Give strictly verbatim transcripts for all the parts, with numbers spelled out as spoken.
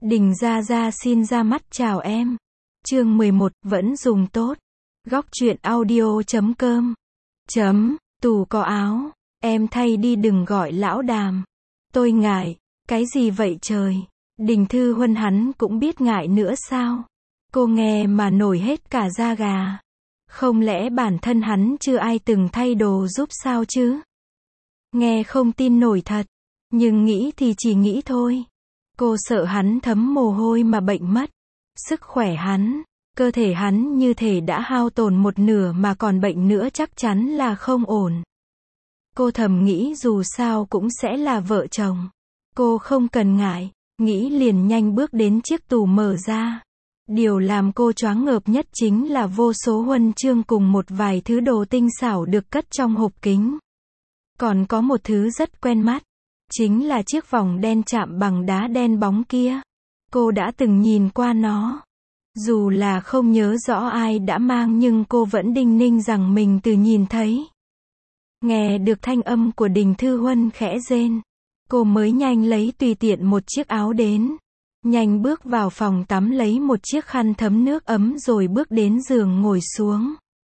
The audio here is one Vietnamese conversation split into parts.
Đình Gia Gia xin ra mắt chào em. Chương mười một, vẫn dùng tốt. Góc truyện audio chấm com. Chấm, tủ có áo. Em thay đi đừng gọi lão Đàm. Tôi ngại. Cái gì vậy trời? Đình Thư Huân hắn cũng biết ngại nữa sao? Cô nghe mà nổi hết cả da gà. Không lẽ bản thân hắn chưa ai từng thay đồ giúp sao chứ? Nghe không tin nổi thật. Nhưng nghĩ thì chỉ nghĩ thôi. Cô sợ hắn thấm mồ hôi mà bệnh mất. Sức khỏe hắn, cơ thể hắn như thể đã hao tổn một nửa mà còn bệnh nữa chắc chắn là không ổn. Cô thầm nghĩ dù sao cũng sẽ là vợ chồng. Cô không cần ngại, nghĩ liền nhanh bước đến chiếc tủ mở ra. Điều làm cô choáng ngợp nhất chính là vô số huân chương cùng một vài thứ đồ tinh xảo được cất trong hộp kính. Còn có một thứ rất quen mắt. Chính là chiếc vòng đen chạm bằng đá đen bóng kia. Cô đã từng nhìn qua nó. Dù là không nhớ rõ ai đã mang nhưng cô vẫn đinh ninh rằng mình từ nhìn thấy. Nghe được thanh âm của Đình Thư Huân khẽ rên. Cô mới nhanh lấy tùy tiện một chiếc áo đến. Nhanh bước vào phòng tắm lấy một chiếc khăn thấm nước ấm rồi bước đến giường ngồi xuống.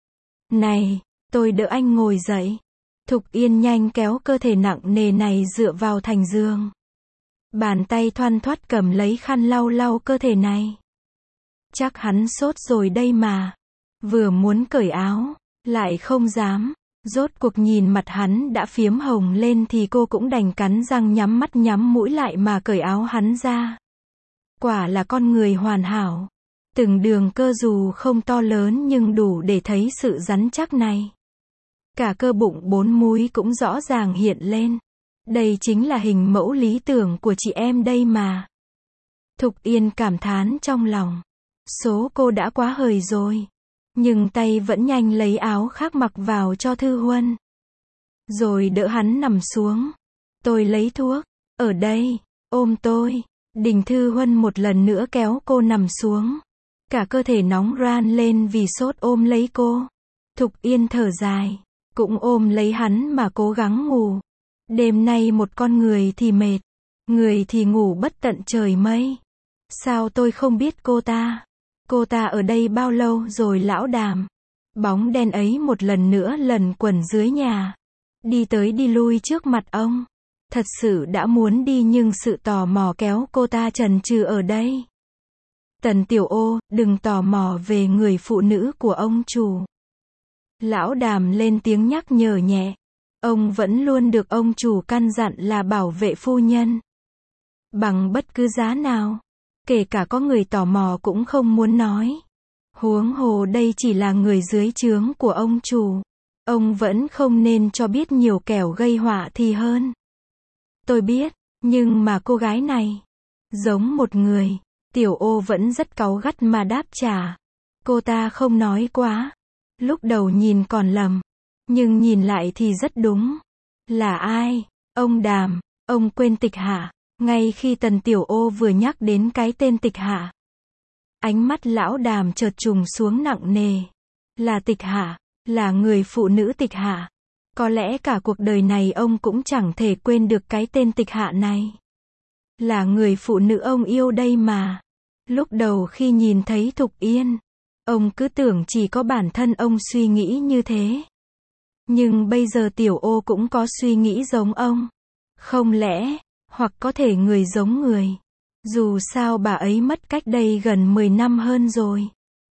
Này, tôi đỡ anh ngồi dậy. Thục Yên nhanh kéo cơ thể nặng nề này dựa vào thành giường. Bàn tay thoăn thoắt cầm lấy khăn lau lau cơ thể này. Chắc hắn sốt rồi đây mà. Vừa muốn cởi áo, lại không dám. Rốt cuộc nhìn mặt hắn đã phiếm hồng lên thì cô cũng đành cắn răng nhắm mắt nhắm mũi lại mà cởi áo hắn ra. Quả là con người hoàn hảo. Từng đường cơ dù không to lớn nhưng đủ để thấy sự rắn chắc này. Cả cơ bụng bốn múi cũng rõ ràng hiện lên. Đây chính là hình mẫu lý tưởng của chị em đây mà. Thục Yên cảm thán trong lòng. Số cô đã quá hời rồi. Nhưng tay vẫn nhanh lấy áo khác mặc vào cho Thư Huân. Rồi đỡ hắn nằm xuống. Tôi lấy thuốc. Ở đây. Ôm tôi. Đình Thư Huân một lần nữa kéo cô nằm xuống. Cả cơ thể nóng ran lên vì sốt ôm lấy cô. Thục Yên thở dài. Cũng ôm lấy hắn mà cố gắng ngủ. Đêm nay một con người thì mệt. Người thì ngủ bất tận trời mây. Sao tôi không biết cô ta? Cô ta ở đây bao lâu rồi lão Đàm? Bóng đen ấy một lần nữa lần quẩn dưới nhà. Đi tới đi lui trước mặt ông. Thật sự đã muốn đi nhưng sự tò mò kéo cô ta chần chừ ở đây. Tần Tiểu Ô, đừng tò mò về người phụ nữ của ông chủ. Lão Đàm lên tiếng nhắc nhở nhẹ. Ông vẫn luôn được ông chủ căn dặn là bảo vệ phu nhân. Bằng bất cứ giá nào. Kể cả có người tò mò cũng không muốn nói. Huống hồ đây chỉ là người dưới trướng của ông chủ. Ông vẫn không nên cho biết nhiều kẻo gây họa thì hơn. Tôi biết, nhưng mà cô gái này. Giống một người. Tiểu Ô vẫn rất cáu gắt mà đáp trả. Cô ta không nói quá. Lúc đầu nhìn còn lầm. Nhưng nhìn lại thì rất đúng. Là ai? Ông Đàm. Ông quên Tịch Hạ. Ngay khi Tần Tiểu Ô vừa nhắc đến cái tên Tịch Hạ. Ánh mắt lão Đàm chợt trùng xuống nặng nề. Là Tịch Hạ. Là người phụ nữ Tịch Hạ. Có lẽ cả cuộc đời này ông cũng chẳng thể quên được cái tên Tịch Hạ này. Là người phụ nữ ông yêu đây mà. Lúc đầu khi nhìn thấy Thục Yên. Ông cứ tưởng chỉ có bản thân ông suy nghĩ như thế. Nhưng bây giờ Tiểu Ô cũng có suy nghĩ giống ông. Không lẽ, hoặc có thể người giống người. Dù sao bà ấy mất cách đây gần mười năm hơn rồi.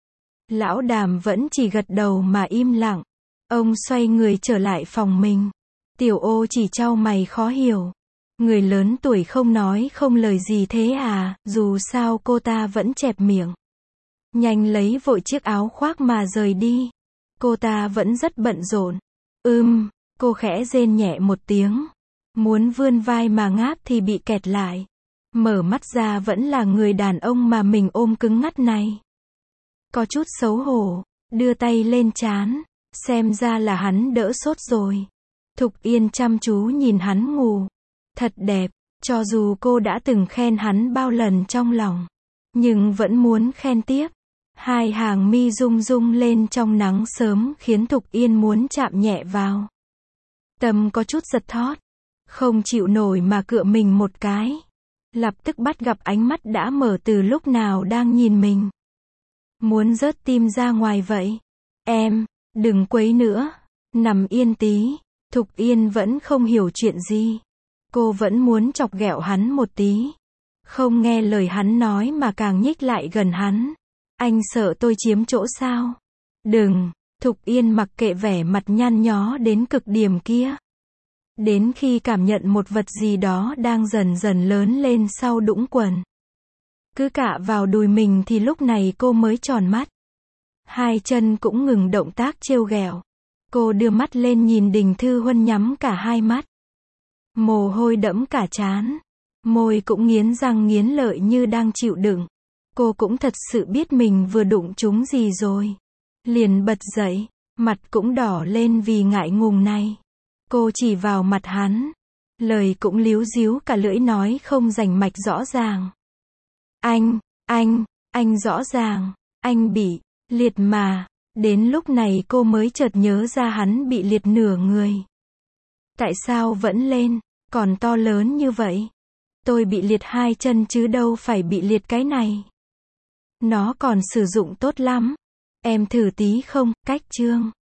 Lão Đàm vẫn chỉ gật đầu mà im lặng. Ông xoay người trở lại phòng mình. Tiểu Ô chỉ chau mày khó hiểu. Người lớn tuổi không nói không lời gì thế à, dù sao cô ta vẫn chẹp miệng. Nhanh lấy vội chiếc áo khoác mà rời đi. Cô ta vẫn rất bận rộn. Ưm, cô khẽ rên nhẹ một tiếng. Muốn vươn vai mà ngáp thì bị kẹt lại. Mở mắt ra vẫn là người đàn ông mà mình ôm cứng ngắt này. Có chút xấu hổ, đưa tay lên trán. Xem ra là hắn đỡ sốt rồi. Thục Yên chăm chú nhìn hắn ngủ. Thật đẹp, cho dù cô đã từng khen hắn bao lần trong lòng. Nhưng vẫn muốn khen tiếp. Hai hàng mi rung rung lên trong nắng sớm khiến Thục Yên muốn chạm nhẹ vào. Tâm có chút giật thót. Không chịu nổi mà cựa mình một cái. Lập tức bắt gặp ánh mắt đã mở từ lúc nào đang nhìn mình. Muốn rớt tim ra ngoài vậy. Em, đừng quấy nữa. Nằm yên tí. Thục Yên vẫn không hiểu chuyện gì. Cô vẫn muốn chọc ghẹo hắn một tí. Không nghe lời hắn nói mà càng nhích lại gần hắn. Anh sợ tôi chiếm chỗ sao? Đừng. Thục Yên mặc kệ vẻ mặt nhăn nhó đến cực điểm kia. Đến khi cảm nhận một vật gì đó đang dần dần lớn lên sau đũng quần. Cứ cạ vào đùi mình thì lúc này cô mới tròn mắt. Hai chân cũng ngừng động tác trêu ghẹo. Cô đưa mắt lên nhìn Đình Thư Huân nhắm cả hai mắt. Mồ hôi đẫm cả trán. Môi cũng nghiến răng nghiến lợi như đang chịu đựng. Cô cũng thật sự biết mình vừa đụng trúng gì rồi. Liền bật dậy. Mặt cũng đỏ lên vì ngại ngùng này. Cô chỉ vào mặt hắn. Lời cũng líu díu cả lưỡi nói không rành mạch rõ ràng. Anh, anh, anh rõ ràng. Anh bị liệt mà. Đến lúc này cô mới chợt nhớ ra hắn bị liệt nửa người. Tại sao vẫn lên, còn to lớn như vậy? Tôi bị liệt hai chân chứ đâu phải bị liệt cái này. Nó còn sử dụng tốt lắm. Em thử tí không, cách chương.